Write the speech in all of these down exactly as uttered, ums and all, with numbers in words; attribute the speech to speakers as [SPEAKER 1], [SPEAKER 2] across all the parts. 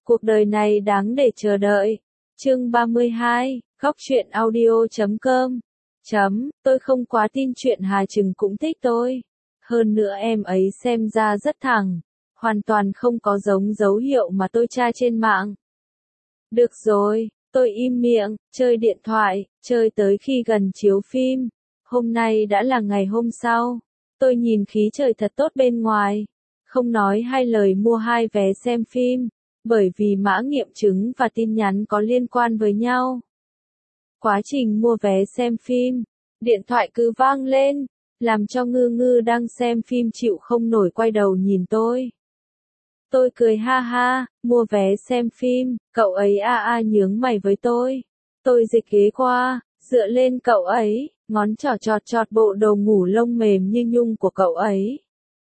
[SPEAKER 1] Cuộc đời này đáng để chờ đợi. Chương ba mươi hai, khóc chuyện audio chấm com. Chấm, tôi không quá tin chuyện Hà Trừng cũng thích tôi. Hơn nữa em ấy xem ra rất thẳng. Hoàn toàn không có giống dấu hiệu mà tôi tra trên mạng. Được rồi, tôi im miệng, chơi điện thoại, chơi tới khi gần chiếu phim. Hôm nay đã là ngày hôm sau. Tôi nhìn khí trời thật tốt bên ngoài. Không nói hai lời mua hai vé xem phim. Bởi vì mã nghiệm chứng và tin nhắn có liên quan với nhau. Quá trình mua vé xem phim, điện thoại cứ vang lên, làm cho Ngư Ngư đang xem phim chịu không nổi quay đầu nhìn tôi. Tôi cười ha ha, mua vé xem phim, cậu ấy a a nhướng mày với tôi. Tôi dịch ghế qua, dựa lên cậu ấy, ngón trỏ chọt chọt bộ đồ ngủ lông mềm như nhung của cậu ấy.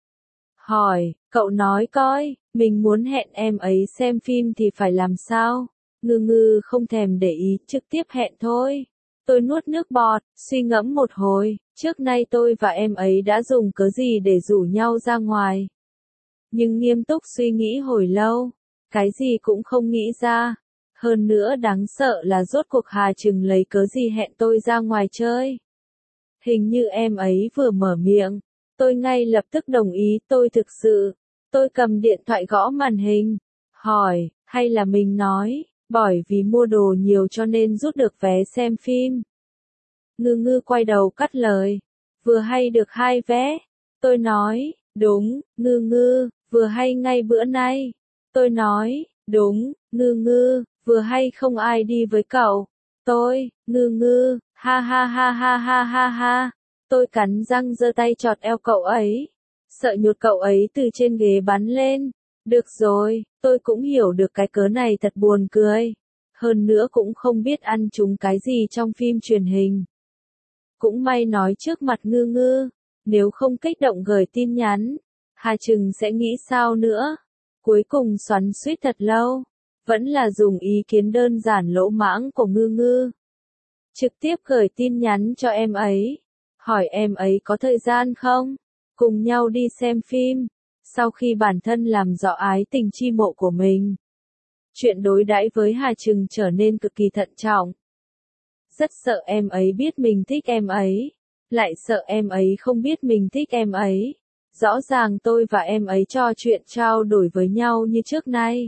[SPEAKER 1] Hỏi, cậu nói coi, mình muốn hẹn em ấy xem phim thì phải làm sao? Ngư Ngư không thèm để ý, trực tiếp hẹn thôi. Tôi nuốt nước bọt, suy ngẫm một hồi, trước nay tôi và em ấy đã dùng cớ gì để rủ nhau ra ngoài. Nhưng nghiêm túc suy nghĩ hồi lâu, cái gì cũng không nghĩ ra. Hơn nữa đáng sợ là rốt cuộc Hà Trừng lấy cớ gì hẹn tôi ra ngoài chơi. Hình như em ấy vừa mở miệng. Tôi ngay lập tức đồng ý, tôi thực sự. Tôi cầm điện thoại gõ màn hình. Hỏi, hay là mình nói, bởi vì mua đồ nhiều cho nên rút được vé xem phim. Ngư Ngư quay đầu cắt lời. Vừa hay được hai vé. Tôi nói, đúng, Ngư Ngư, vừa hay ngay bữa nay. Tôi nói, đúng, Ngư Ngư, vừa hay không ai đi với cậu. Tôi, Ngư Ngư, ha ha ha ha ha ha ha. Tôi cắn răng giơ tay chọt eo cậu ấy. Sợ nhột cậu ấy từ trên ghế bắn lên. Được rồi, tôi cũng hiểu được cái cớ này thật buồn cười. Hơn nữa cũng không biết ăn trúng cái gì trong phim truyền hình. Cũng may nói trước mặt Ngư Ngư. Nếu không kích động gửi tin nhắn, Hà Trừng sẽ nghĩ sao nữa. Cuối cùng xoắn xuýt thật lâu. Vẫn là dùng ý kiến đơn giản lỗ mãng của Ngư Ngư. Trực tiếp gửi tin nhắn cho em ấy. Hỏi em ấy có thời gian không? Cùng nhau đi xem phim. Sau khi bản thân làm rõ ái tình chi mộ của mình. Chuyện đối đãi với Hà Trừng trở nên cực kỳ thận trọng. Rất sợ em ấy biết mình thích em ấy. Lại sợ em ấy không biết mình thích em ấy. Rõ ràng tôi và em ấy trò chuyện trao đổi với nhau như trước nay.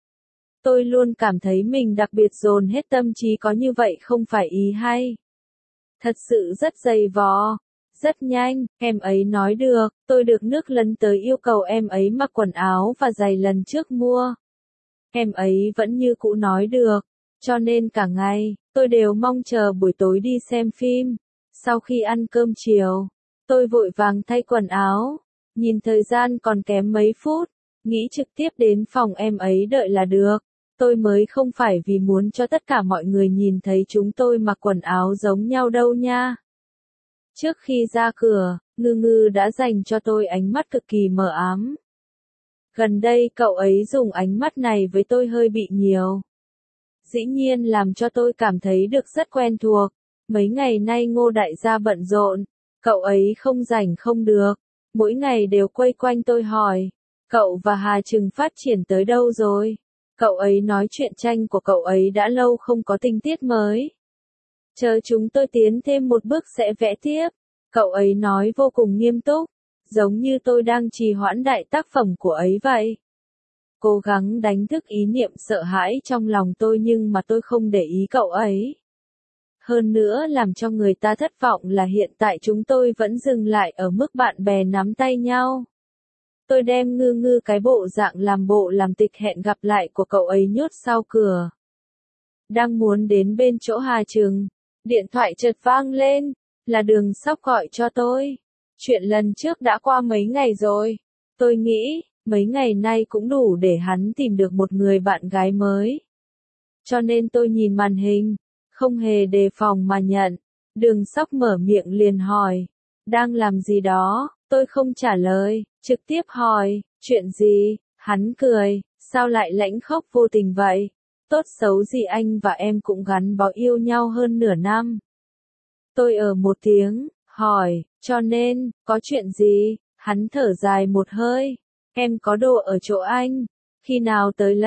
[SPEAKER 1] Tôi luôn cảm thấy mình đặc biệt dồn hết tâm trí có như vậy không phải ý hay. Thật sự rất dày vò. Rất nhanh, em ấy nói được, tôi được nước lấn tới yêu cầu em ấy mặc quần áo và giày lần trước mua. Em ấy vẫn như cũ nói được, cho nên cả ngày, tôi đều mong chờ buổi tối đi xem phim. Sau khi ăn cơm chiều, tôi vội vàng thay quần áo, nhìn thời gian còn kém mấy phút, nghĩ trực tiếp đến phòng em ấy đợi là được. Tôi mới không phải vì muốn cho tất cả mọi người nhìn thấy chúng tôi mặc quần áo giống nhau đâu nha. Trước khi ra cửa, Ngư Ngư đã dành cho tôi ánh mắt cực kỳ mờ ám. Gần đây cậu ấy dùng ánh mắt này với tôi hơi bị nhiều. Dĩ nhiên làm cho tôi cảm thấy được rất quen thuộc. Mấy ngày nay Ngô đại gia bận rộn, cậu ấy không rảnh không được. Mỗi ngày đều quây quanh tôi hỏi, cậu và Hà Trừng phát triển tới đâu rồi? Cậu ấy nói chuyện tranh của cậu ấy đã lâu không có tình tiết mới. Chờ chúng tôi tiến thêm một bước sẽ vẽ tiếp. Cậu ấy nói vô cùng nghiêm túc, giống như tôi đang trì hoãn đại tác phẩm của ấy vậy. Cố gắng đánh thức ý niệm sợ hãi trong lòng tôi nhưng mà tôi không để ý cậu ấy. Hơn nữa làm cho người ta thất vọng là hiện tại chúng tôi vẫn dừng lại ở mức bạn bè nắm tay nhau. Tôi đem Ngư Ngư cái bộ dạng làm bộ làm tịch hẹn gặp lại của cậu ấy nhốt sau cửa. Đang muốn đến bên chỗ Hà Trừng, điện thoại chợt vang lên, là Đường Sóc gọi cho tôi. Chuyện lần trước đã qua mấy ngày rồi. Tôi nghĩ, mấy ngày nay cũng đủ để hắn tìm được một người bạn gái mới. Cho nên tôi nhìn màn hình, không hề đề phòng mà nhận. Đường Sóc mở miệng liền hỏi, đang làm gì đó? Tôi không trả lời, trực tiếp hỏi, chuyện gì? Hắn cười, sao lại lãnh khóc vô tình vậy? Tốt xấu gì anh và em cũng gắn bó yêu nhau hơn nửa năm. Tôi ở một tiếng, hỏi, cho nên, có chuyện gì? Hắn thở dài một hơi, em có đồ ở chỗ anh, khi nào tới lấy?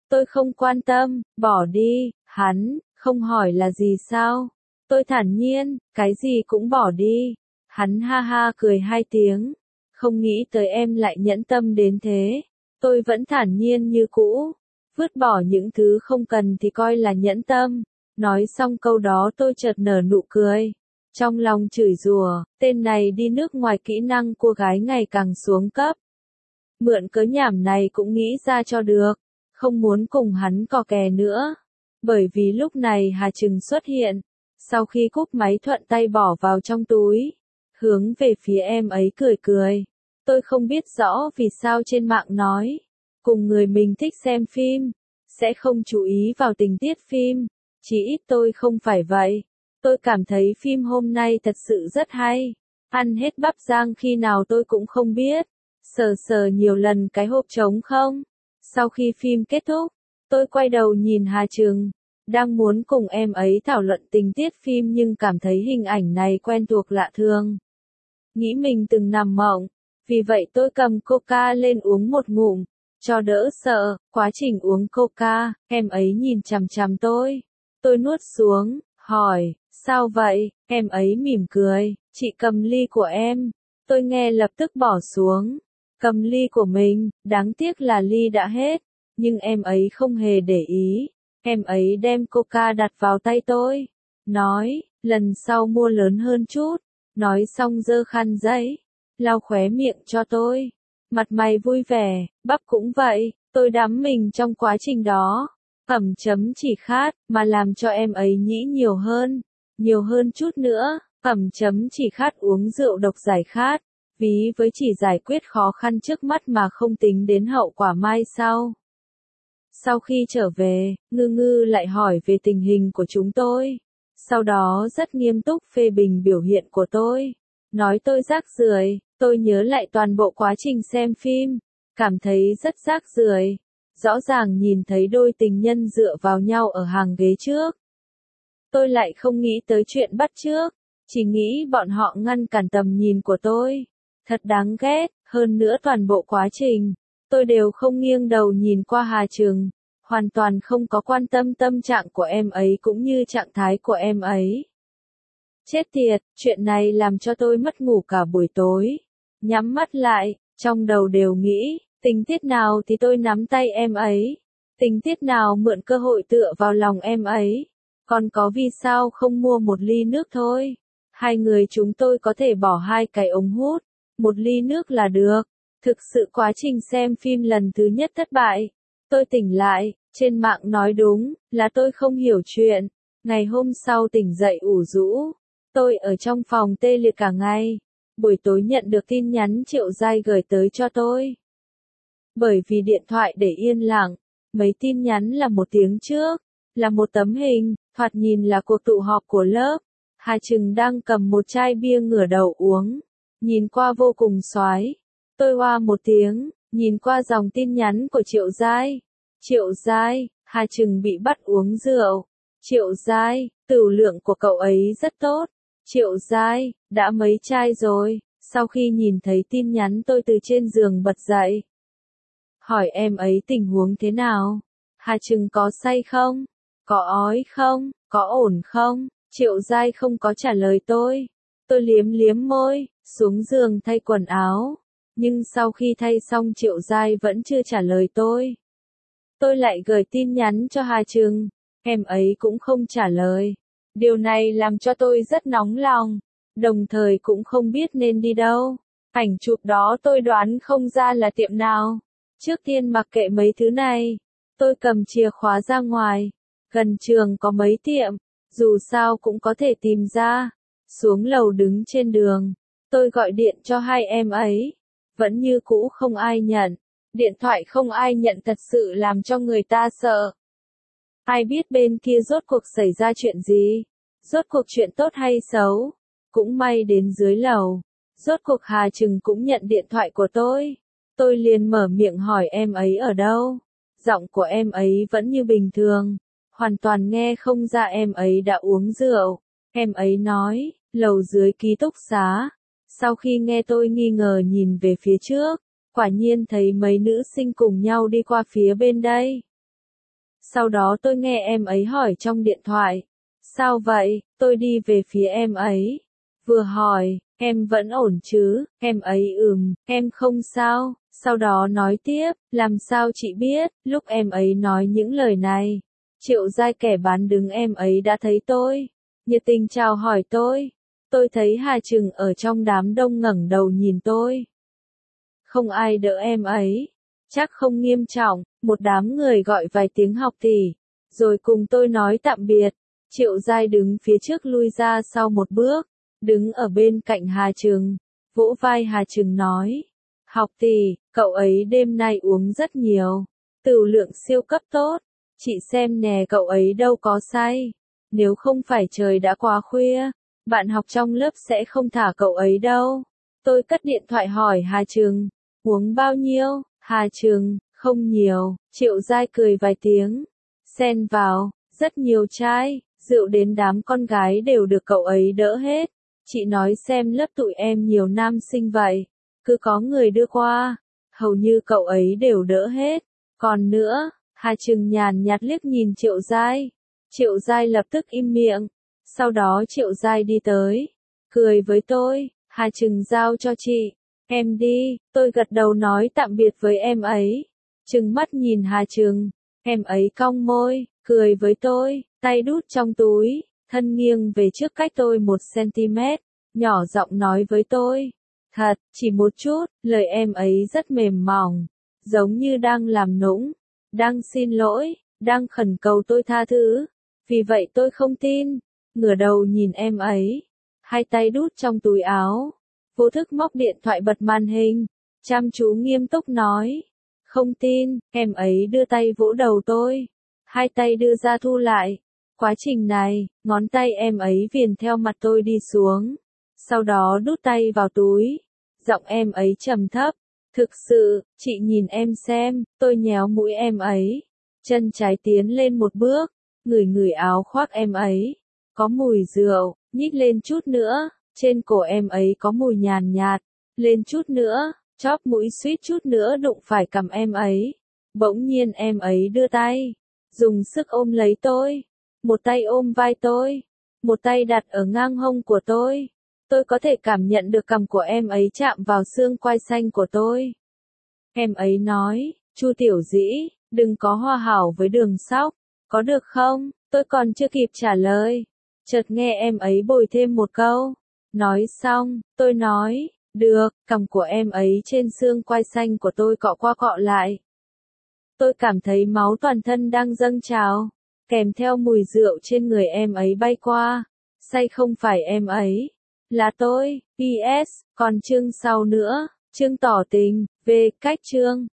[SPEAKER 1] Tôi không quan tâm, bỏ đi, hắn, không hỏi là gì sao? Tôi thản nhiên, cái gì cũng bỏ đi. Hắn ha ha cười hai tiếng. Không nghĩ tới em lại nhẫn tâm đến thế. Tôi vẫn thản nhiên như cũ. Vứt bỏ những thứ không cần thì coi là nhẫn tâm. Nói xong câu đó tôi chợt nở nụ cười. Trong lòng chửi rủa, tên này đi nước ngoài kỹ năng cô gái ngày càng xuống cấp. Mượn cớ nhảm này cũng nghĩ ra cho được. Không muốn cùng hắn cò kè nữa. Bởi vì lúc này Hà Trừng xuất hiện. Sau khi cúp máy thuận tay bỏ vào trong túi. Hướng về phía em ấy cười cười. Tôi không biết rõ vì sao trên mạng nói. Cùng người mình thích xem phim. Sẽ không chú ý vào tình tiết phim. Chỉ ít tôi không phải vậy. Tôi cảm thấy phim hôm nay thật sự rất hay. Ăn hết bắp rang khi nào tôi cũng không biết. Sờ sờ nhiều lần cái hộp trống không. Sau khi phim kết thúc, tôi quay đầu nhìn Hà Trừng. Đang muốn cùng em ấy thảo luận tình tiết phim nhưng cảm thấy hình ảnh này quen thuộc lạ thường. Nghĩ mình từng nằm mộng. Vì vậy tôi cầm coca lên uống một ngụm. Cho đỡ sợ, quá trình uống coca, em ấy nhìn chằm chằm tôi. Tôi nuốt xuống, hỏi, sao vậy? Em ấy mỉm cười, chị cầm ly của em. Tôi nghe lập tức bỏ xuống. Cầm ly của mình, đáng tiếc là ly đã hết. Nhưng em ấy không hề để ý. Em ấy đem coca đặt vào tay tôi. Nói, lần sau mua lớn hơn chút. Nói xong giơ khăn giấy. Lau khóe miệng cho tôi. Mặt mày vui vẻ, bắp cũng vậy. Tôi đắm mình trong quá trình đó. Ẩm chấm chỉ khát, mà làm cho em ấy nhĩ nhiều hơn. Nhiều hơn chút nữa. Ẩm chấm chỉ khát uống rượu độc giải khát. Ví với chỉ giải quyết khó khăn trước mắt mà không tính đến hậu quả mai sau. Sau khi trở về, Ngư Ngư lại hỏi về tình hình của chúng tôi. Sau đó rất nghiêm túc phê bình biểu hiện của tôi. Nói tôi rác rưởi, tôi nhớ lại toàn bộ quá trình xem phim. Cảm thấy rất rác rưởi. Rõ ràng nhìn thấy đôi tình nhân dựa vào nhau ở hàng ghế trước. Tôi lại không nghĩ tới chuyện bắt chước. Chỉ nghĩ bọn họ ngăn cản tầm nhìn của tôi. Thật đáng ghét, hơn nữa toàn bộ quá trình. Tôi đều không nghiêng đầu nhìn qua Hà Trừng. Hoàn toàn không có quan tâm tâm trạng của em ấy cũng như trạng thái của em ấy. Chết tiệt, chuyện này làm cho tôi mất ngủ cả buổi tối. Nhắm mắt lại, trong đầu đều nghĩ, tình tiết nào thì tôi nắm tay em ấy. Tình tiết nào mượn cơ hội tựa vào lòng em ấy. Còn có vì sao không mua một ly nước thôi. Hai người chúng tôi có thể bỏ hai cái ống hút. Một ly nước là được. Thực sự quá trình xem phim lần thứ nhất thất bại. Tôi tỉnh lại, trên mạng nói đúng, là tôi không hiểu chuyện. Ngày hôm sau tỉnh dậy ủ rũ. Tôi ở trong phòng tê liệt cả ngày. Buổi tối nhận được tin nhắn Triệu Giai gửi tới cho tôi. Bởi vì điện thoại để yên lặng, mấy tin nhắn là một tiếng trước, là một tấm hình, thoạt nhìn là cuộc tụ họp của lớp. Hà Trừng đang cầm một chai bia ngửa đầu uống. Nhìn qua vô cùng xoái. Tôi oa một tiếng, nhìn qua dòng tin nhắn của Triệu Giai. Triệu Giai, Hà Trừng bị bắt uống rượu. Triệu Giai, tửu lượng của cậu ấy rất tốt. Triệu Giai, đã mấy chai rồi. Sau khi nhìn thấy tin nhắn tôi từ trên giường bật dậy. Hỏi em ấy tình huống thế nào? Hà Trừng có say không? Có ói không? Có ổn không? Triệu Giai không có trả lời tôi. Tôi liếm liếm môi, xuống giường thay quần áo. Nhưng sau khi thay xong Triệu Giai vẫn chưa trả lời tôi. Tôi lại gửi tin nhắn cho Hà Trừng. Em ấy cũng không trả lời. Điều này làm cho tôi rất nóng lòng. Đồng thời cũng không biết nên đi đâu. Ảnh chụp đó tôi đoán không ra là tiệm nào. Trước tiên mặc kệ mấy thứ này. Tôi cầm chìa khóa ra ngoài. Gần trường có mấy tiệm. Dù sao cũng có thể tìm ra. Xuống lầu đứng trên đường. Tôi gọi điện cho hai em ấy. Vẫn như cũ không ai nhận. Điện thoại không ai nhận thật sự làm cho người ta sợ. Ai biết bên kia rốt cuộc xảy ra chuyện gì? Rốt cuộc chuyện tốt hay xấu? Cũng may đến dưới lầu. Rốt cuộc Hà Trừng cũng nhận điện thoại của tôi. Tôi liền mở miệng hỏi em ấy ở đâu. Giọng của em ấy vẫn như bình thường. Hoàn toàn nghe không ra em ấy đã uống rượu. Em ấy nói, lầu dưới ký túc xá. Sau khi nghe tôi nghi ngờ nhìn về phía trước, quả nhiên thấy mấy nữ sinh cùng nhau đi qua phía bên đây. Sau đó tôi nghe em ấy hỏi trong điện thoại. Sao vậy? Tôi đi về phía em ấy. Vừa hỏi, em vẫn ổn chứ? Em ấy ừm, em không sao. Sau đó nói tiếp, làm sao chị biết? Lúc em ấy nói những lời này, Triệu Giai kẻ bán đứng em ấy đã thấy tôi. Nhiệt tình chào hỏi tôi. Tôi thấy Hà Trừng ở trong đám đông ngẩng đầu nhìn tôi. Không ai đỡ em ấy. Chắc không nghiêm trọng, một đám người gọi vài tiếng học tỷ, rồi cùng tôi nói tạm biệt. Triệu Giai đứng phía trước lui ra sau một bước, đứng ở bên cạnh Hà Trừng, vỗ vai Hà Trừng nói. Học tỷ, cậu ấy đêm nay uống rất nhiều, tửu lượng siêu cấp tốt. Chị xem nè, cậu ấy đâu có say. Nếu không phải trời đã quá khuya, bạn học trong lớp sẽ không thả cậu ấy đâu. Tôi cất điện thoại hỏi Hà Trừng, uống bao nhiêu? Hà Trừng, không nhiều. Triệu Giai cười vài tiếng, xen vào, rất nhiều chai, rượu đến đám con gái đều được cậu ấy đỡ hết. Chị nói xem lớp tụi em nhiều nam sinh vậy, cứ có người đưa qua, hầu như cậu ấy đều đỡ hết. Còn nữa, Hà Trừng nhàn nhạt liếc nhìn Triệu Giai. Triệu Giai lập tức im miệng. Sau đó Triệu Giai đi tới, cười với tôi. Hà Trừng giao cho chị. Em đi. Tôi gật đầu nói tạm biệt với em ấy. Trừng mắt nhìn Hà Trừng. Em ấy cong môi, cười với tôi, tay đút trong túi, thân nghiêng về trước cách tôi một xăng-ti-mét, nhỏ giọng nói với tôi. Thật, chỉ một chút, lời em ấy rất mềm mỏng, giống như đang làm nũng, đang xin lỗi, đang khẩn cầu tôi tha thứ. Vì vậy tôi không tin, ngửa đầu nhìn em ấy, hai tay đút trong túi áo, vô thức móc điện thoại bật màn hình, chăm chú nghiêm túc nói. Không tin. Em ấy đưa tay vỗ đầu tôi, hai tay đưa ra thu lại. Quá trình này, ngón tay em ấy viền theo mặt tôi đi xuống, sau đó đút tay vào túi. Giọng em ấy trầm thấp. Thực sự, chị nhìn em xem. Tôi nhéo mũi em ấy, chân trái tiến lên một bước, ngửi ngửi áo khoác em ấy, có mùi rượu. Nhích lên chút nữa, trên cổ em ấy có mùi nhàn nhạt. Lên chút nữa, chóp mũi suýt chút nữa đụng phải cằm em ấy. Bỗng nhiên em ấy đưa tay, dùng sức ôm lấy tôi. Một tay ôm vai tôi, một tay đặt ở ngang hông của tôi. Tôi có thể cảm nhận được cằm của em ấy chạm vào xương quai xanh của tôi. Em ấy nói, Chu Tiểu Dĩ, đừng có hòa hảo với Đường Sóc, có được không? Tôi còn chưa kịp trả lời, chợt nghe em ấy bồi thêm một câu. Nói xong, tôi nói, được. Cằm của em ấy trên xương quai xanh của tôi cọ qua cọ lại. Tôi cảm thấy máu toàn thân đang dâng trào, kèm theo mùi rượu trên người em ấy bay qua. Say không phải em ấy, là tôi. pê ét, còn chương sau nữa, chương tỏ tình, về cách chương.